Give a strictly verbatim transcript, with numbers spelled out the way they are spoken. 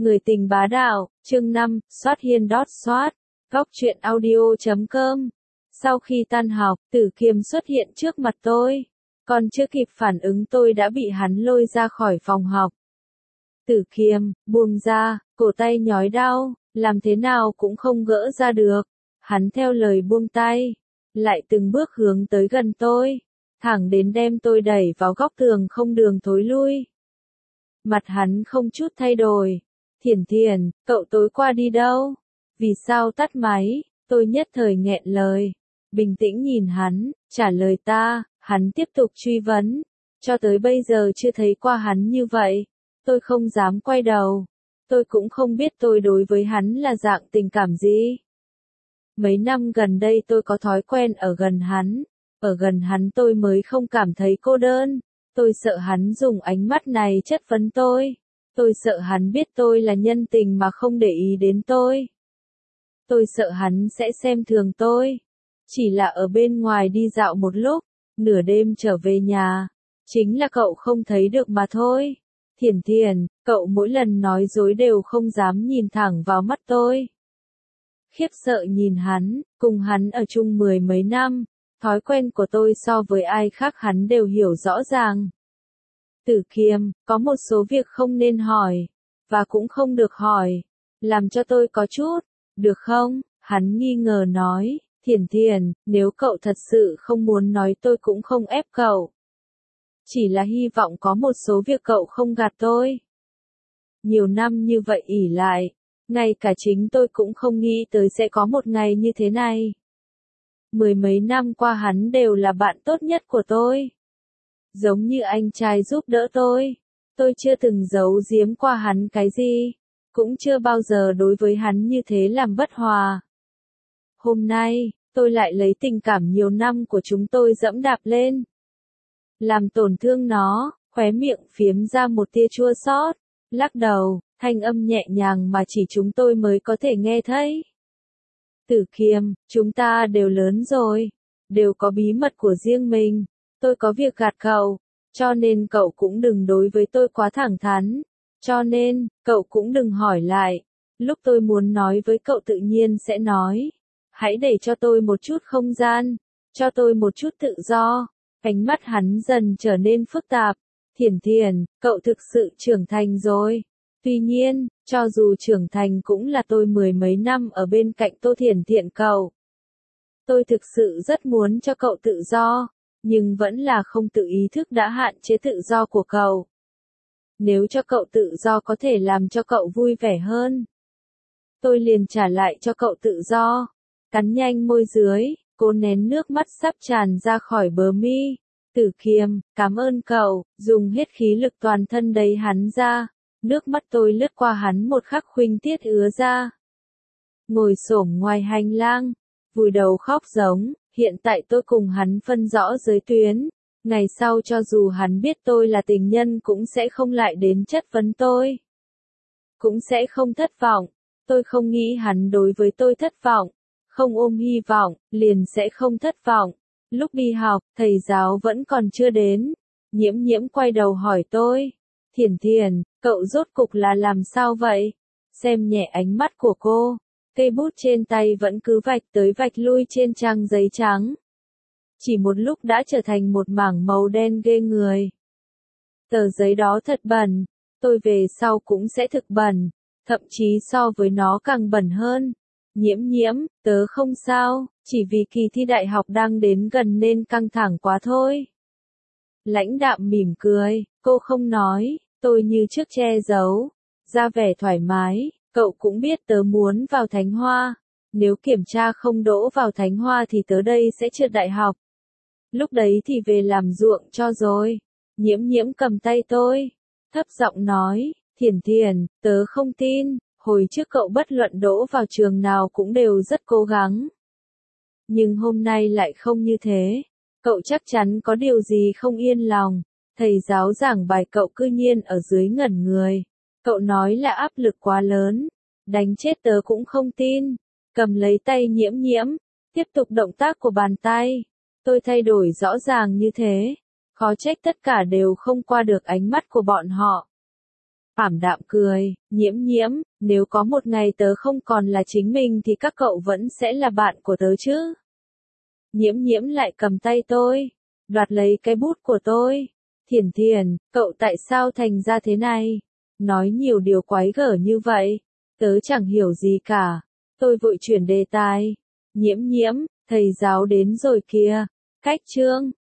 Người tình bá đạo, chương năm, soát hiên đót soát, góc truyện audio chấm com. Sau khi tan học, Tử Kiêm xuất hiện trước mặt tôi. Còn chưa kịp phản ứng tôi đã bị hắn lôi ra khỏi phòng học. Tử Kiêm, buông ra, cổ tay nhói đau, làm thế nào cũng không gỡ ra được. Hắn theo lời buông tay, lại từng bước hướng tới gần tôi, thẳng đến đem tôi đẩy vào góc tường không đường thối lui. Mặt hắn không chút thay đổi. Thiển Thiển, cậu tối qua đi đâu? Vì sao tắt máy? Tôi nhất thời nghẹn lời. Bình tĩnh nhìn hắn, trả lời ta, hắn tiếp tục truy vấn. Cho tới bây giờ chưa thấy qua hắn như vậy. Tôi không dám quay đầu. Tôi cũng không biết tôi đối với hắn là dạng tình cảm gì. Mấy năm gần đây tôi có thói quen ở gần hắn. Ở gần hắn tôi mới không cảm thấy cô đơn. Tôi sợ hắn dùng ánh mắt này chất vấn tôi. Tôi sợ hắn biết tôi là nhân tình mà không để ý đến tôi. Tôi sợ hắn sẽ xem thường tôi. Chỉ là ở bên ngoài đi dạo một lúc, nửa đêm trở về nhà. Chính là cậu không thấy được mà thôi. Thiển Thiển, cậu mỗi lần nói dối đều không dám nhìn thẳng vào mắt tôi. Khiếp sợ nhìn hắn, cùng hắn ở chung mười mấy năm. Thói quen của tôi so với ai khác hắn đều hiểu rõ ràng. Tử Kiêm, có một số việc không nên hỏi, và cũng không được hỏi, làm cho tôi có chút, được không? Hắn nghi ngờ nói, Thiển Thiển, nếu cậu thật sự không muốn nói tôi cũng không ép cậu. Chỉ là hy vọng có một số việc cậu không gạt tôi. Nhiều năm như vậy ỷ lại, ngay cả chính tôi cũng không nghĩ tới sẽ có một ngày như thế này. Mười mấy năm qua hắn đều là bạn tốt nhất của tôi. Giống như anh trai giúp đỡ tôi. Tôi chưa từng giấu giếm qua hắn cái gì. Cũng chưa bao giờ đối với hắn như thế làm bất hòa. Hôm nay, tôi lại lấy tình cảm nhiều năm của chúng tôi dẫm đạp lên. Làm tổn thương nó, khóe miệng phiếm ra một tia chua xót, lắc đầu, thanh âm nhẹ nhàng mà chỉ chúng tôi mới có thể nghe thấy. Tử Kiêm, chúng ta đều lớn rồi, đều có bí mật của riêng mình. Tôi có việc gạt cậu, cho nên cậu cũng đừng đối với tôi quá thẳng thắn. Cho nên, cậu cũng đừng hỏi lại. Lúc tôi muốn nói với cậu tự nhiên sẽ nói. Hãy để cho tôi một chút không gian, cho tôi một chút tự do. Ánh mắt hắn dần trở nên phức tạp. Thiển Thiển, cậu thực sự trưởng thành rồi. Tuy nhiên, cho dù trưởng thành cũng là tôi mười mấy năm ở bên cạnh Tô Thiển Thiển cậu. Tôi thực sự rất muốn cho cậu tự do. Nhưng vẫn là không tự ý thức đã hạn chế tự do của cậu. Nếu cho cậu tự do có thể làm cho cậu vui vẻ hơn, tôi liền trả lại cho cậu tự do. Cắn nhanh môi dưới, cố nén nước mắt sắp tràn ra khỏi bờ mi. Tử Kiêm, cảm ơn cậu, dùng hết khí lực toàn thân đẩy hắn ra. Nước mắt tôi lướt qua hắn một khắc khuynh tiết ứa ra. Ngồi xổm ngoài hành lang, vùi đầu khóc giống. Hiện tại tôi cùng hắn phân rõ giới tuyến. Ngày sau cho dù hắn biết tôi là tình nhân cũng sẽ không lại đến chất vấn tôi. Cũng sẽ không thất vọng. Tôi không nghĩ hắn đối với tôi thất vọng. Không ôm hy vọng, liền sẽ không thất vọng. Lúc đi học, thầy giáo vẫn còn chưa đến. Nhiễm nhiễm quay đầu hỏi tôi. Thiển Thiển, cậu rốt cục là làm sao vậy? Xem nhẹ ánh mắt của cô. Cây bút trên tay vẫn cứ vạch tới vạch lui trên trang giấy trắng. Chỉ một lúc đã trở thành một mảng màu đen ghê người. Tờ giấy đó thật bẩn, tôi về sau cũng sẽ thực bẩn, thậm chí so với nó càng bẩn hơn. Nhiễm nhiễm, tớ không sao, chỉ vì kỳ thi đại học đang đến gần nên căng thẳng quá thôi. Lãnh đạm mỉm cười, cô không nói, tôi như trước che giấu, ra vẻ thoải mái. Cậu cũng biết tớ muốn vào Thánh Hoa. Nếu kiểm tra không đỗ vào Thánh Hoa thì tớ đây sẽ trượt đại học. Lúc đấy thì về làm ruộng cho rồi. Nhiễm nhiễm cầm tay tôi. Thấp giọng nói, Thiển Thiển, tớ không tin. Hồi trước cậu bất luận đỗ vào trường nào cũng đều rất cố gắng. Nhưng hôm nay lại không như thế. Cậu chắc chắn có điều gì không yên lòng. Thầy giáo giảng bài cậu cư nhiên ở dưới ngẩn người. Cậu nói là áp lực quá lớn, đánh chết tớ cũng không tin. Cầm lấy tay nhiễm nhiễm, tiếp tục động tác của bàn tay. Tôi thay đổi rõ ràng như thế, khó trách tất cả đều không qua được ánh mắt của bọn họ. Ảm đạm cười, nhiễm nhiễm, nếu có một ngày tớ không còn là chính mình thì các cậu vẫn sẽ là bạn của tớ chứ. Nhiễm nhiễm lại cầm tay tôi, đoạt lấy cái bút của tôi. Thiển Thiển, cậu tại sao thành ra thế này? Nói nhiều điều quái gở như vậy. Tớ chẳng hiểu gì cả. Tôi vội chuyển đề tài. Nhiễm nhiễm, thầy giáo đến rồi kìa. Cách chương.